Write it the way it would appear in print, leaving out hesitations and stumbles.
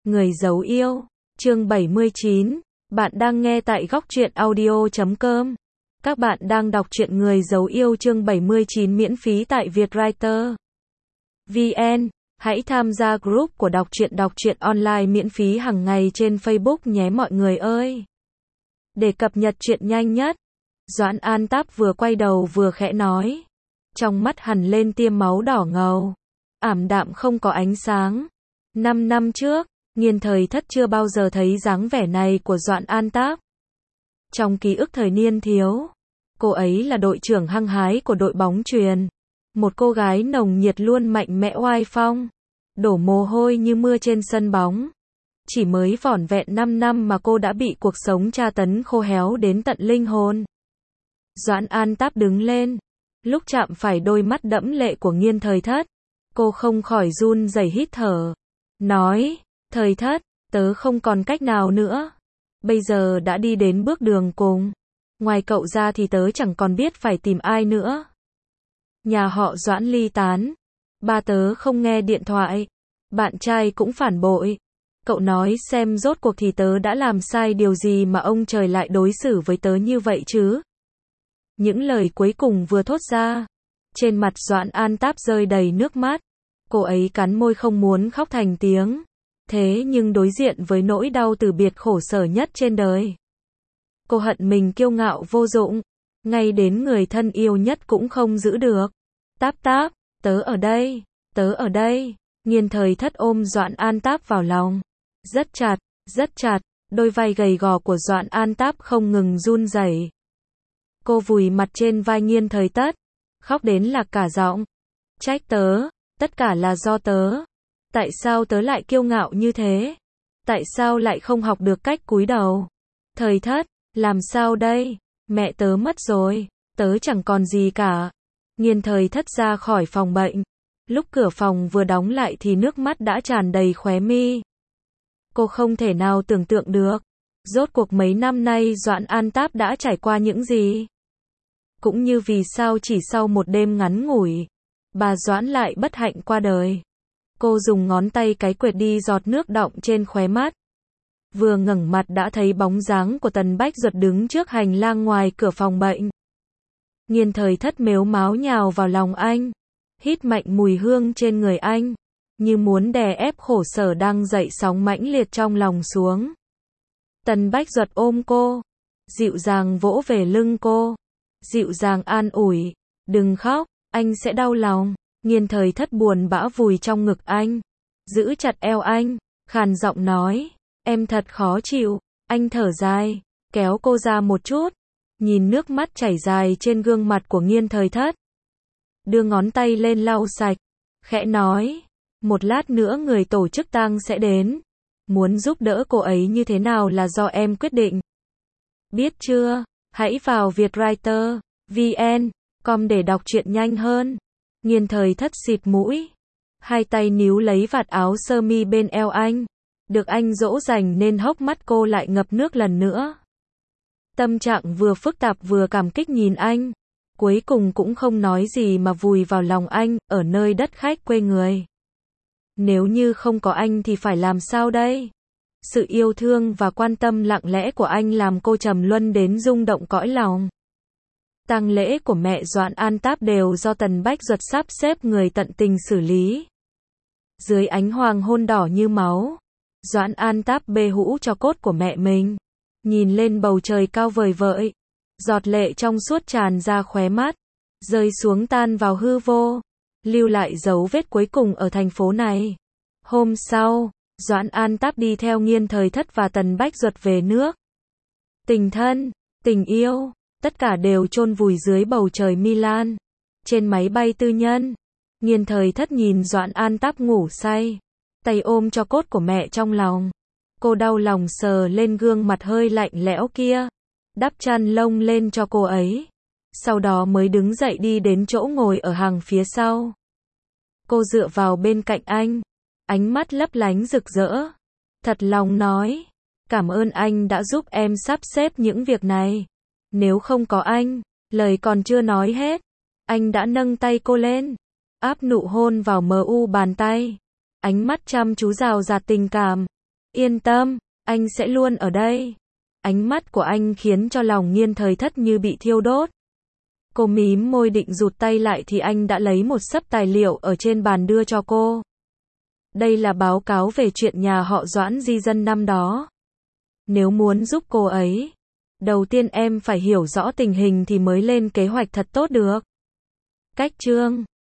Người giấu yêu, chương 79, bạn đang nghe tại góc truyện audio.com. Các bạn đang đọc truyện Người giấu yêu chương 79 miễn phí tại Vietwriter VN. Hãy tham gia group của đọc truyện online miễn phí hàng ngày trên Facebook nhé mọi người ơi. Để cập nhật chuyện nhanh nhất, Doãn An Táp vừa quay đầu vừa khẽ nói. Trong mắt hằn lên tia máu đỏ ngầu, ảm đạm không có ánh sáng. 5 năm trước, Nghiên Thời Thất chưa bao giờ thấy dáng vẻ này của Doãn An Táp. Trong ký ức thời niên thiếu, cô ấy là đội trưởng hăng hái của đội bóng chuyền. Một cô gái nồng nhiệt luôn mạnh mẽ oai phong, đổ mồ hôi như mưa trên sân bóng. Chỉ mới vỏn vẹn 5 năm mà cô đã bị cuộc sống tra tấn khô héo đến tận linh hồn. Doãn An Táp đứng lên, lúc chạm phải đôi mắt đẫm lệ của Nghiên Thời Thất, cô không khỏi run rẩy hít thở, nói, Thời Thất, tớ không còn cách nào nữa. Bây giờ đã đi đến bước đường cùng. Ngoài cậu ra thì tớ chẳng còn biết phải tìm ai nữa. Nhà họ Doãn ly tán. Ba tớ không nghe điện thoại. Bạn trai cũng phản bội. Cậu nói xem rốt cuộc thì tớ đã làm sai điều gì mà ông trời lại đối xử với tớ như vậy chứ? Những lời cuối cùng vừa thốt ra, trên mặt Doãn An Táp rơi đầy nước mắt. Cô ấy cắn môi không muốn khóc thành tiếng. Thế nhưng đối diện với nỗi đau từ biệt khổ sở nhất trên đời, cô hận mình kiêu ngạo vô dụng, ngay đến người thân yêu nhất cũng không giữ được. Táp Táp, tớ ở đây, tớ ở đây. Nghiên Thời Thất ôm Doãn An Táp vào lòng, rất chặt, đôi vai gầy gò của Doãn An Táp không ngừng run rẩy. Cô vùi mặt trên vai Nghiên Thời Thất, khóc đến lạc cả giọng. Trách tớ, tất cả là do tớ. Tại sao tớ lại kiêu ngạo như thế? Tại sao lại không học được cách cúi đầu? Thời Thất, làm sao đây? Mẹ tớ mất rồi, tớ chẳng còn gì cả. Nghiên Thời Thất ra khỏi phòng bệnh. Lúc cửa phòng vừa đóng lại thì nước mắt đã tràn đầy khóe mi. Cô không thể nào tưởng tượng được, rốt cuộc mấy năm nay Doãn An Táp đã trải qua những gì. Cũng như vì sao chỉ sau một đêm ngắn ngủi, bà Doãn lại bất hạnh qua đời. Cô dùng ngón tay cái quệt đi giọt nước đọng trên khóe mắt. Vừa ngẩng mặt đã thấy bóng dáng của Tần Bách Duật đứng trước hành lang ngoài cửa phòng bệnh. Nghiên Thời Thất mếu máo nhào vào lòng anh, hít mạnh mùi hương trên người anh, như muốn đè ép khổ sở đang dậy sóng mãnh liệt trong lòng xuống. Tần Bách Duật ôm cô, dịu dàng vỗ về lưng cô, dịu dàng an ủi, đừng khóc, anh sẽ đau lòng. Nghiên Thời Thất buồn bã vùi trong ngực anh, giữ chặt eo anh, khàn giọng nói, em thật khó chịu. Anh thở dài, kéo cô ra một chút, nhìn nước mắt chảy dài trên gương mặt của Nghiên Thời Thất, đưa ngón tay lên lau sạch, khẽ nói, một lát nữa người tổ chức tang sẽ đến, muốn giúp đỡ cô ấy như thế nào là do em quyết định. Biết chưa? Hãy vào Vietwriter VN.com để đọc truyện nhanh hơn. Nghiên Thời Thất xịt mũi, hai tay níu lấy vạt áo sơ mi bên eo anh, được anh dỗ dành nên hốc mắt cô lại ngập nước lần nữa. Tâm trạng vừa phức tạp vừa cảm kích nhìn anh, cuối cùng cũng không nói gì mà vùi vào lòng anh, ở nơi đất khách quê người. Nếu như không có anh thì phải làm sao đây? Sự yêu thương và quan tâm lặng lẽ của anh làm cô trầm luân đến rung động cõi lòng. Tang lễ của mẹ Doãn An Táp đều do Tần Bách Duật sắp xếp người tận tình xử lý. Dưới ánh hoàng hôn đỏ như máu, Doãn An Táp bê hũ tro cốt của mẹ mình, nhìn lên bầu trời cao vời vợi, giọt lệ trong suốt tràn ra khóe mắt, rơi xuống tan vào hư vô, lưu lại dấu vết cuối cùng ở thành phố này. Hôm sau, Doãn An Táp đi theo Nghiên Thời Thất và Tần Bách Duật về nước. Tình thân, tình yêu, tất cả đều chôn vùi dưới bầu trời Milan. Trên máy bay tư nhân, Nghiên Thời Thất nhìn Doãn An Táp ngủ say, tay ôm tro cốt của mẹ trong lòng. Cô đau lòng sờ lên gương mặt hơi lạnh lẽo kia, đắp chăn lông lên cho cô ấy. Sau đó mới đứng dậy đi đến chỗ ngồi ở hàng phía sau. Cô dựa vào bên cạnh anh, ánh mắt lấp lánh rực rỡ. Thật lòng nói, cảm ơn anh đã giúp em sắp xếp những việc này. Nếu không có anh, lời còn chưa nói hết, anh đã nâng tay cô lên, áp nụ hôn vào mờ u bàn tay. Ánh mắt chăm chú rào rạt tình cảm. Yên tâm, anh sẽ luôn ở đây. Ánh mắt của anh khiến cho lòng Nhiên Thời Thất như bị thiêu đốt. Cô mím môi định rụt tay lại thì anh đã lấy một xấp tài liệu ở trên bàn đưa cho cô. Đây là báo cáo về chuyện nhà họ Doãn di dân năm đó. Nếu muốn giúp cô ấy, đầu tiên em phải hiểu rõ tình hình thì mới lên kế hoạch thật tốt được. Cách chương